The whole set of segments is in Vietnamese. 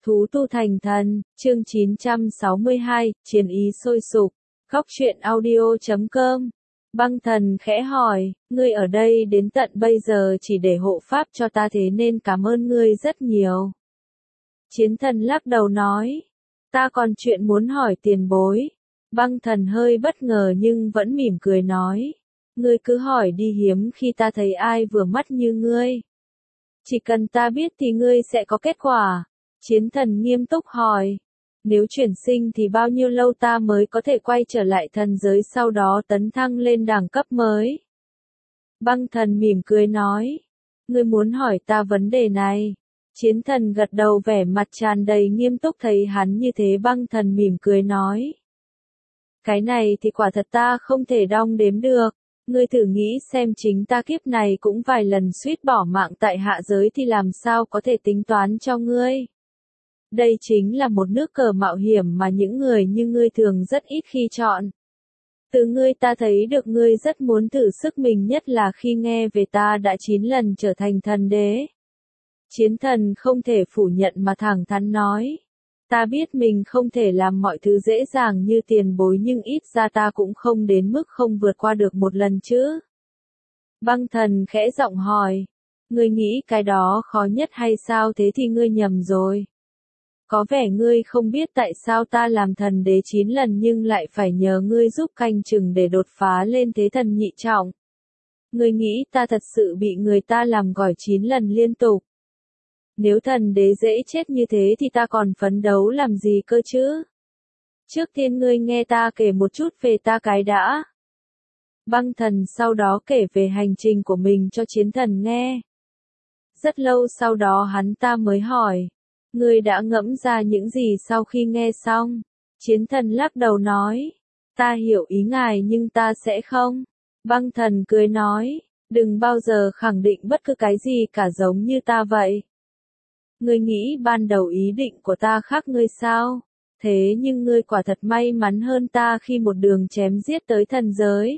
Thú tu thành thần, chương 962, chiến ý sôi sục. Góc truyện audio.com. Băng thần khẽ hỏi, ngươi ở đây đến tận bây giờ chỉ để hộ pháp cho ta thế nên cảm ơn ngươi rất nhiều. Chiến thần lắc đầu nói, ta còn chuyện muốn hỏi tiền bối. Băng thần hơi bất ngờ nhưng vẫn mỉm cười nói, ngươi cứ hỏi đi, hiếm khi ta thấy ai vừa mắt như ngươi. Chỉ cần ta biết thì ngươi sẽ có kết quả. Chiến thần nghiêm túc hỏi, nếu chuyển sinh thì bao nhiêu lâu ta mới có thể quay trở lại thần giới sau đó tấn thăng lên đẳng cấp mới? Băng thần mỉm cười nói, ngươi muốn hỏi ta vấn đề này. Chiến thần gật đầu vẻ mặt tràn đầy nghiêm túc, thấy hắn như thế băng thần mỉm cười nói, cái này thì quả thật ta không thể đong đếm được. Ngươi thử nghĩ xem, chính ta kiếp này cũng vài lần suýt bỏ mạng tại hạ giới thì làm sao có thể tính toán cho ngươi. Đây chính là một nước cờ mạo hiểm mà những người như ngươi thường rất ít khi chọn. Từ ngươi ta thấy được ngươi rất muốn thử sức mình, nhất là khi nghe về ta đã 9 lần trở thành thần đế. Chiến thần không thể phủ nhận mà thẳng thắn nói, ta biết mình không thể làm mọi thứ dễ dàng như tiền bối, nhưng ít ra ta cũng không đến mức không vượt qua được một lần chứ. Băng thần khẽ giọng hỏi, ngươi nghĩ cái đó khó nhất hay sao? Thế thì ngươi nhầm rồi. Có vẻ ngươi không biết tại sao ta làm thần đế 9 lần nhưng lại phải nhờ ngươi giúp canh chừng để đột phá lên thế thần nhị trọng. Ngươi nghĩ ta thật sự bị người ta làm gỏi 9 lần liên tục? Nếu thần đế dễ chết như thế thì ta còn phấn đấu làm gì cơ chứ? Trước tiên ngươi nghe ta kể một chút về ta cái đã. Băng thần sau đó kể về hành trình của mình cho chiến thần nghe. Rất lâu sau đó hắn ta mới hỏi, ngươi đã ngẫm ra những gì sau khi nghe xong? Chiến thần lắc đầu nói, ta hiểu ý ngài nhưng ta sẽ không. Băng thần cười nói, đừng bao giờ khẳng định bất cứ cái gì cả, giống như ta vậy. Ngươi nghĩ ban đầu ý định của ta khác ngươi sao? Thế nhưng ngươi quả thật may mắn hơn ta khi một đường chém giết tới thần giới.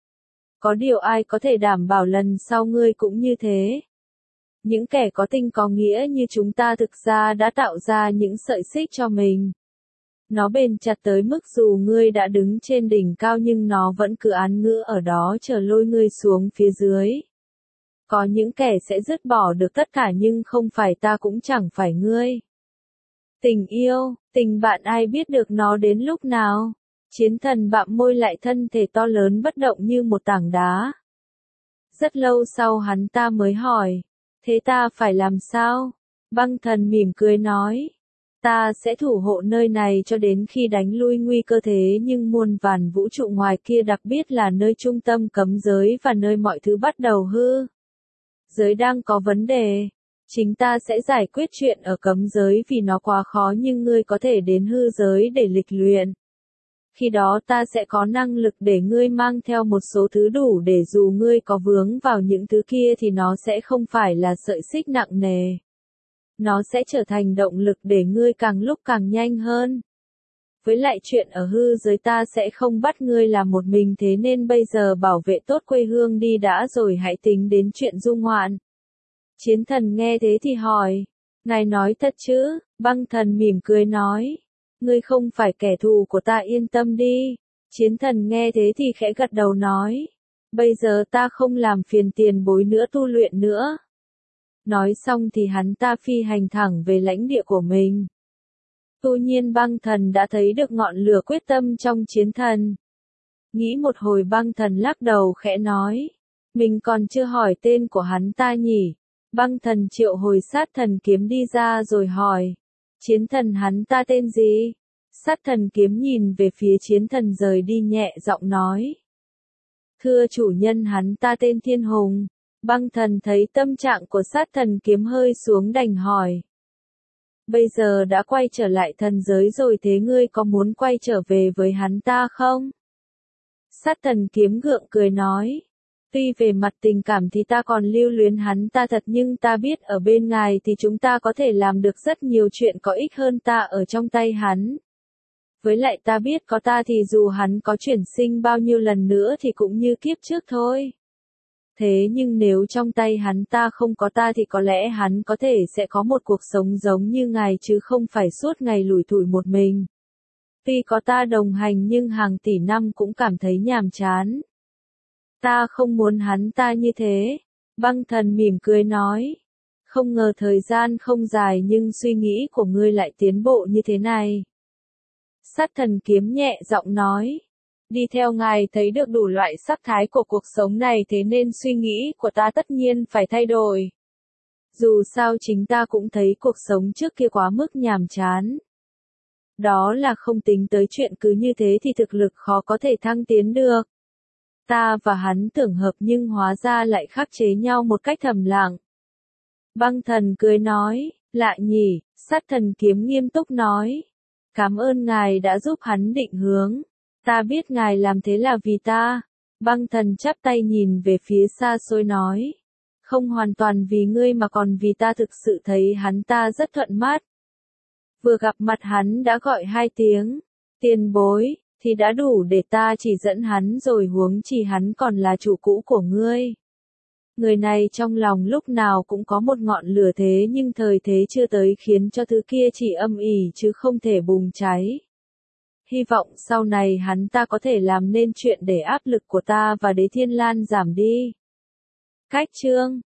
Có điều ai có thể đảm bảo lần sau ngươi cũng như thế? Những kẻ có tình có nghĩa như chúng ta thực ra đã tạo ra những sợi xích cho mình. Nó bền chặt tới mức dù ngươi đã đứng trên đỉnh cao nhưng nó vẫn cứ án ngữ ở đó chờ lôi ngươi xuống phía dưới. Có những kẻ sẽ dứt bỏ được tất cả nhưng không phải ta, cũng chẳng phải ngươi. Tình yêu, tình bạn, ai biết được nó đến lúc nào? Chiến thần bặm môi lại, thân thể to lớn bất động như một tảng đá. Rất lâu sau hắn ta mới hỏi, thế ta phải làm sao? Băng thần mỉm cười nói, ta sẽ thủ hộ nơi này cho đến khi đánh lui nguy cơ, thế nhưng muôn vàn vũ trụ ngoài kia, đặc biệt là nơi trung tâm cấm giới và nơi mọi thứ bắt đầu hư giới đang có vấn đề. Chính ta sẽ giải quyết chuyện ở cấm giới vì nó quá khó, nhưng ngươi có thể đến hư giới để lịch luyện. Khi đó ta sẽ có năng lực để ngươi mang theo một số thứ đủ để dù ngươi có vướng vào những thứ kia thì nó sẽ không phải là sợi xích nặng nề. Nó sẽ trở thành động lực để ngươi càng lúc càng nhanh hơn. Với lại chuyện ở hư giới ta sẽ không bắt ngươi làm một mình, thế nên bây giờ bảo vệ tốt quê hương đi đã rồi hãy tính đến chuyện dung hoạn. Chiến thần nghe thế thì hỏi, ngài nói thật chứ? Băng thần mỉm cười nói, ngươi không phải kẻ thù của ta, yên tâm đi. Chiến thần nghe thế thì khẽ gật đầu nói, bây giờ ta không làm phiền tiền bối nữa, tu luyện nữa. Nói xong thì hắn ta phi hành thẳng về lãnh địa của mình. Tuy nhiên băng thần đã thấy được ngọn lửa quyết tâm trong chiến thần. Nghĩ một hồi băng thần lắc đầu khẽ nói, mình còn chưa hỏi tên của hắn ta nhỉ. Băng thần triệu hồi sát thần kiếm đi ra rồi hỏi, chiến thần hắn ta tên gì? Sát thần kiếm nhìn về phía chiến thần rời đi, nhẹ giọng nói, thưa chủ nhân, hắn ta tên Thiên Hùng. Băng thần thấy tâm trạng của sát thần kiếm hơi xuống đành hỏi, bây giờ đã quay trở lại thần giới rồi, thế ngươi có muốn quay trở về với hắn ta không? Sát thần kiếm gượng cười nói, tuy về mặt tình cảm thì ta còn lưu luyến hắn ta thật, nhưng ta biết ở bên ngài thì chúng ta có thể làm được rất nhiều chuyện có ích hơn ta ở trong tay hắn. Với lại ta biết có ta thì dù hắn có chuyển sinh bao nhiêu lần nữa thì cũng như kiếp trước thôi. Thế nhưng nếu trong tay hắn ta không có ta thì có lẽ hắn có thể sẽ có một cuộc sống giống như ngài chứ không phải suốt ngày lủi thủi một mình. Tuy có ta đồng hành nhưng hàng tỷ năm cũng cảm thấy nhàm chán. Ta không muốn hắn ta như thế. Băng thần mỉm cười nói. Không ngờ thời gian không dài nhưng suy nghĩ của ngươi lại tiến bộ như thế này. Sát thần kiếm nhẹ giọng nói. Đi theo ngài thấy được đủ loại sắc thái của cuộc sống này thế nên suy nghĩ của ta tất nhiên phải thay đổi. Dù sao chính ta cũng thấy cuộc sống trước kia quá mức nhàm chán. Đó là không tính tới chuyện cứ như thế thì thực lực khó có thể thăng tiến được. Ta và hắn tưởng hợp nhưng hóa ra lại khắc chế nhau một cách thầm lặng. Băng thần cười nói, lạ nhỉ, sát thần kiếm nghiêm túc nói. Cảm ơn ngài đã giúp hắn định hướng. Ta biết ngài làm thế là vì ta. Băng thần chắp tay nhìn về phía xa xôi nói. Không hoàn toàn vì ngươi mà còn vì ta thực sự thấy hắn ta rất thuận mắt. Vừa gặp mặt hắn đã gọi 2 tiếng. Tiền bối, thì đã đủ để ta chỉ dẫn hắn rồi huống chi hắn còn là chủ cũ của ngươi. Người này trong lòng lúc nào cũng có một ngọn lửa thế nhưng thời thế chưa tới khiến cho thứ kia chỉ âm ỉ chứ không thể bùng cháy. Hy vọng sau này hắn ta có thể làm nên chuyện để áp lực của ta và Đế Thiên Lan giảm đi. Cách chương